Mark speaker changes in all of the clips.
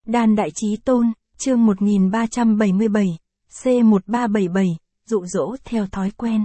Speaker 1: Đan Đại Chí Tôn, chương 1377, C1377, dụ dỗ theo thói quen.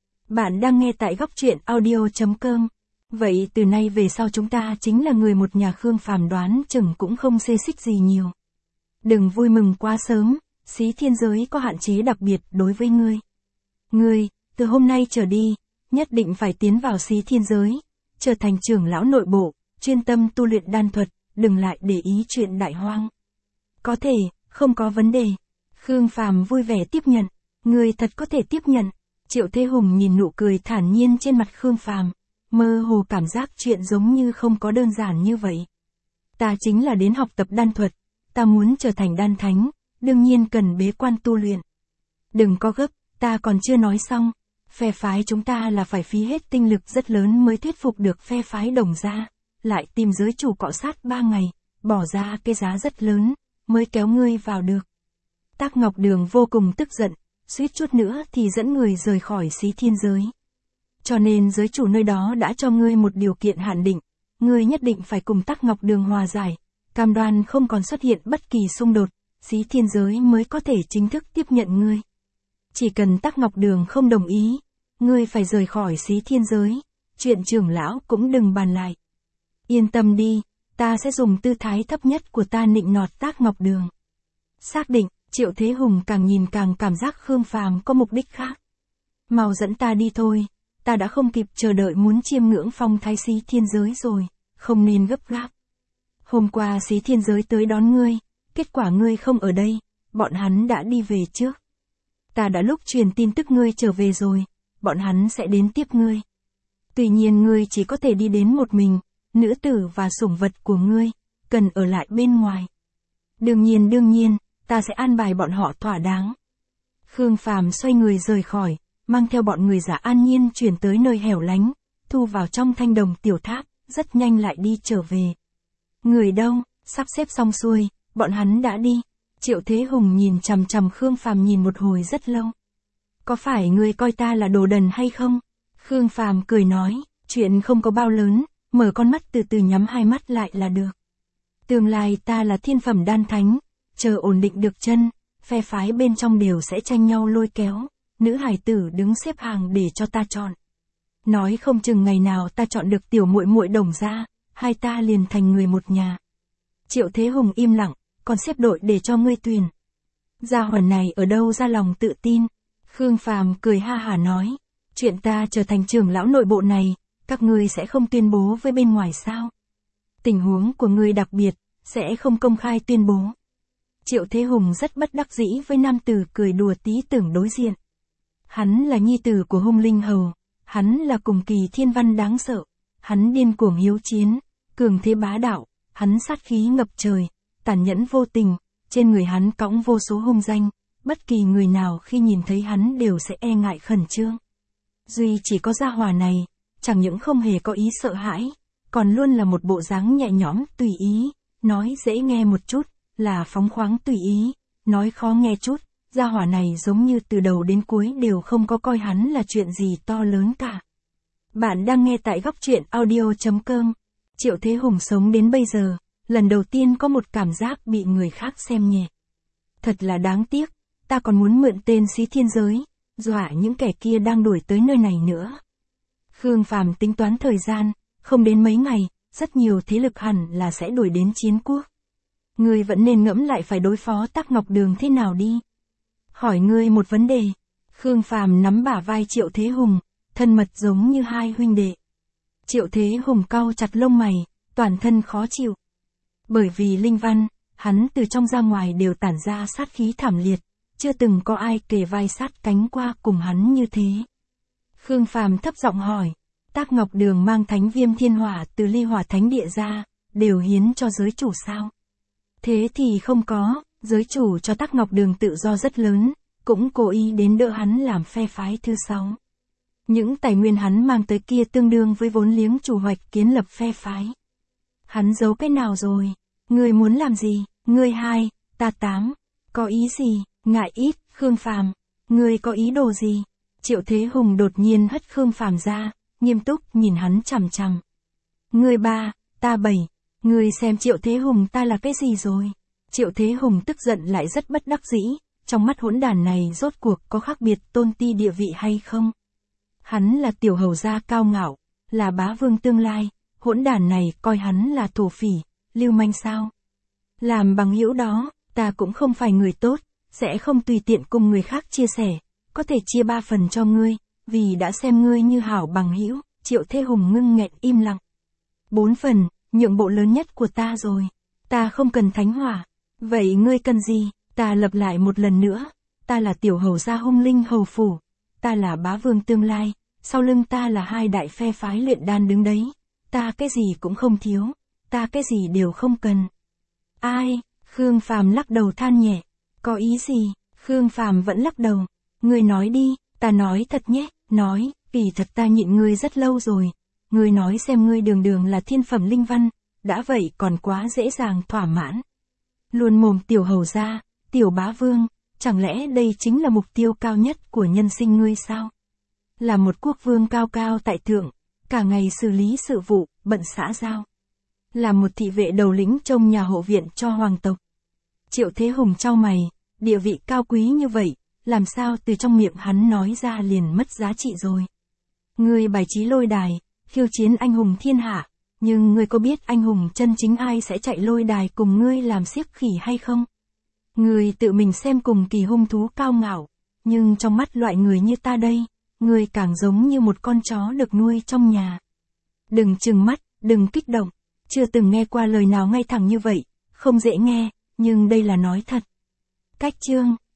Speaker 1: Bạn đang nghe tại góc truyện audio.com. Vậy từ nay về sau chúng ta chính là người một nhà. Khương Phàm đoán chừng cũng không xê xích gì nhiều. Đừng vui mừng quá sớm, xí thiên giới có hạn chế đặc biệt đối với ngươi. Ngươi, từ hôm nay trở đi, nhất định phải tiến vào xí thiên giới, trở thành trưởng lão nội bộ, chuyên tâm tu luyện đan thuật, đừng lại để ý chuyện đại hoang. Có thể, không có vấn đề. Khương Phàm vui vẻ tiếp nhận. Ngươi thật có thể tiếp nhận. Triệu Thế Hùng nhìn nụ cười thản nhiên trên mặt Khương Phàm, mơ hồ cảm giác chuyện giống như không có đơn giản như vậy. Ta chính là đến học tập đan thuật, ta muốn trở thành đan thánh, đương nhiên cần bế quan tu luyện. Đừng có gấp, ta còn chưa nói xong. Phe phái chúng ta là phải phí hết tinh lực rất lớn mới thuyết phục được phe phái Đồng gia, lại tìm giới chủ cọ sát 3 ngày, bỏ ra cái giá rất lớn, mới kéo ngươi vào được. Tác Ngọc Đường vô cùng tức giận, suýt chút nữa thì dẫn người rời khỏi xí thiên giới. Cho nên giới chủ nơi đó đã cho ngươi một điều kiện hạn định, ngươi nhất định phải cùng Tác Ngọc Đường hòa giải, cam đoan không còn xuất hiện bất kỳ xung đột, xí thiên giới mới có thể chính thức tiếp nhận ngươi. Chỉ cần Tác Ngọc Đường không đồng ý, ngươi phải rời khỏi xí thiên giới, chuyện trưởng lão cũng đừng bàn lại. Yên tâm đi, ta sẽ dùng tư thái thấp nhất của ta nịnh nọt Tác Ngọc Đường. Xác định, Triệu Thế Hùng càng nhìn càng cảm giác Khương Phàm có mục đích khác. Mau dẫn ta đi thôi, ta đã không kịp chờ đợi muốn chiêm ngưỡng phong thái xí thiên giới rồi, không nên gấp gáp. Hôm qua xí thiên giới tới đón ngươi, kết quả ngươi không ở đây, bọn hắn đã đi về trước. Ta đã lúc truyền tin tức ngươi trở về rồi, bọn hắn sẽ đến tiếp ngươi. Tuy nhiên ngươi chỉ có thể đi đến một mình, nữ tử và sủng vật của ngươi, cần ở lại bên ngoài. Đương nhiên, ta sẽ an bài bọn họ thỏa đáng. Khương Phàm xoay người rời khỏi, mang theo bọn người Giả An Nhiên chuyển tới nơi hẻo lánh, thu vào trong thanh đồng tiểu tháp, rất nhanh lại đi trở về. Người đâu, sắp xếp xong xuôi, bọn hắn đã đi. Triệu Thế Hùng nhìn chằm chằm Khương Phàm nhìn một hồi rất lâu. Có phải ngươi coi ta là đồ đần hay không? Khương Phàm cười nói, chuyện không có bao lớn, mở con mắt từ từ nhắm hai mắt lại là được. Tương lai ta là thiên phẩm đan thánh, chờ ổn định được chân, phe phái bên trong đều sẽ tranh nhau lôi kéo, nữ hài tử đứng xếp hàng để cho ta chọn. Nói không chừng ngày nào ta chọn được tiểu muội muội Đồng gia, hai ta liền thành người một nhà. Triệu Thế Hùng im lặng, còn xếp đội để cho ngươi tuyển. Gia hỏa này ở đâu ra lòng tự tin? Khương Phàm cười ha hả nói, chuyện ta trở thành trưởng lão nội bộ này, các ngươi sẽ không tuyên bố với bên ngoài sao? Tình huống của ngươi đặc biệt, sẽ không công khai tuyên bố. Triệu Thế Hùng rất bất đắc dĩ với nam tử cười đùa tí tưởng đối diện. Hắn là nhi tử của Hung Linh Hầu, hắn là cùng kỳ thiên văn đáng sợ, hắn điên cuồng hiếu chiến, cường thế bá đạo, hắn sát khí ngập trời, tàn nhẫn vô tình, trên người hắn cõng vô số hung danh, bất kỳ người nào khi nhìn thấy hắn đều sẽ e ngại khẩn trương. Duy chỉ có gia hỏa này, chẳng những không hề có ý sợ hãi, còn luôn là một bộ dáng nhẹ nhõm tùy ý, nói dễ nghe một chút, là phóng khoáng tùy ý, nói khó nghe chút, gia hỏa này giống như từ đầu đến cuối đều không có coi hắn là chuyện gì to lớn cả. Bạn đang nghe tại góc truyện audio.com. Triệu Thế Hùng sống đến bây giờ, lần đầu tiên có một cảm giác bị người khác xem nhẹ. Thật là đáng tiếc, ta còn muốn mượn tên xí thiên giới, dọa những kẻ kia đang đuổi tới nơi này nữa. Khương Phàm tính toán thời gian, không đến mấy ngày, rất nhiều thế lực hẳn là sẽ đuổi đến chiến quốc. Ngươi vẫn nên ngẫm lại phải đối phó Tác Ngọc Đường thế nào đi. Hỏi ngươi một vấn đề. Khương Phàm nắm bả vai Triệu Thế Hùng, thân mật giống như hai huynh đệ. Triệu Thế Hùng cau chặt lông mày, toàn thân khó chịu. Bởi vì linh văn, hắn từ trong ra ngoài đều tản ra sát khí thảm liệt, chưa từng có ai kề vai sát cánh qua cùng hắn như thế. Khương Phàm thấp giọng hỏi, Tác Ngọc Đường mang thánh viêm thiên hỏa từ Ly Hỏa Thánh Địa ra, đều hiến cho giới chủ sao? Thế thì không có, giới chủ cho Tác Ngọc Đường tự do rất lớn, cũng cố ý đến đỡ hắn làm phe phái thứ 6. Những tài nguyên hắn mang tới kia tương đương với vốn liếng chủ hoạch kiến lập phe phái. Hắn giấu cái nào rồi? Ngươi muốn làm gì? Ngươi 2, ta 8. Có ý gì? Ngại ít, Khương Phàm. Ngươi có ý đồ gì? Triệu Thế Hùng đột nhiên hất Khương Phàm ra, nghiêm túc nhìn hắn chằm chằm. Ngươi 3, ta 7. Ngươi xem Triệu Thế Hùng ta là cái gì rồi? Triệu Thế Hùng tức giận lại rất bất đắc dĩ, trong mắt hỗn đản này rốt cuộc có khác biệt tôn ti địa vị hay không? Hắn là tiểu hầu gia cao ngạo, là bá vương tương lai, hỗn đản này coi hắn là thổ phỉ, lưu manh sao? Làm bằng hữu đó, ta cũng không phải người tốt, sẽ không tùy tiện cùng người khác chia sẻ, có thể chia 3 phần cho ngươi, vì đã xem ngươi như hảo bằng hữu. Triệu Thế Hùng ngưng nghẹn im lặng. 4 phần, nhượng bộ lớn nhất của ta rồi. Ta không cần thánh hỏa. Vậy ngươi cần gì? Ta lặp lại một lần nữa. Ta là tiểu hầu gia hung linh hầu phủ. Ta là bá vương tương lai. Sau lưng ta là 2 đại phe phái luyện đan đứng đấy. Ta cái gì cũng không thiếu. Ta cái gì đều không cần. Ai? Khương Phàm lắc đầu than nhẹ. Có ý gì? Khương Phàm vẫn lắc đầu. Ngươi nói đi, ta nói thật nhé, nói. Kỳ thật ta nhịn ngươi rất lâu rồi. Ngươi nói xem ngươi đường đường là thiên phẩm linh văn, đã vậy còn quá dễ dàng thỏa mãn. Luôn mồm tiểu hầu gia, tiểu bá vương, chẳng lẽ đây chính là mục tiêu cao nhất của nhân sinh ngươi sao? Là một quốc vương cao cao tại thượng, cả ngày xử lý sự vụ, bận xã giao. Là một thị vệ đầu lĩnh trông nhà hộ viện cho hoàng tộc. Triệu Thế Hùng chau mày, địa vị cao quý như vậy, làm sao từ trong miệng hắn nói ra liền mất giá trị rồi. Ngươi bài trí lôi đài, khiêu chiến anh hùng thiên hạ, nhưng ngươi có biết anh hùng chân chính ai sẽ chạy lôi đài cùng ngươi làm xiếc khỉ hay không? Ngươi tự mình xem cùng kỳ hung thú cao ngạo, nhưng trong mắt loại người như ta đây, ngươi càng giống như một con chó được nuôi trong nhà. Đừng trừng mắt, đừng kích động, chưa từng nghe qua lời nào ngay thẳng như vậy, không dễ nghe, nhưng đây là nói thật. Cách chương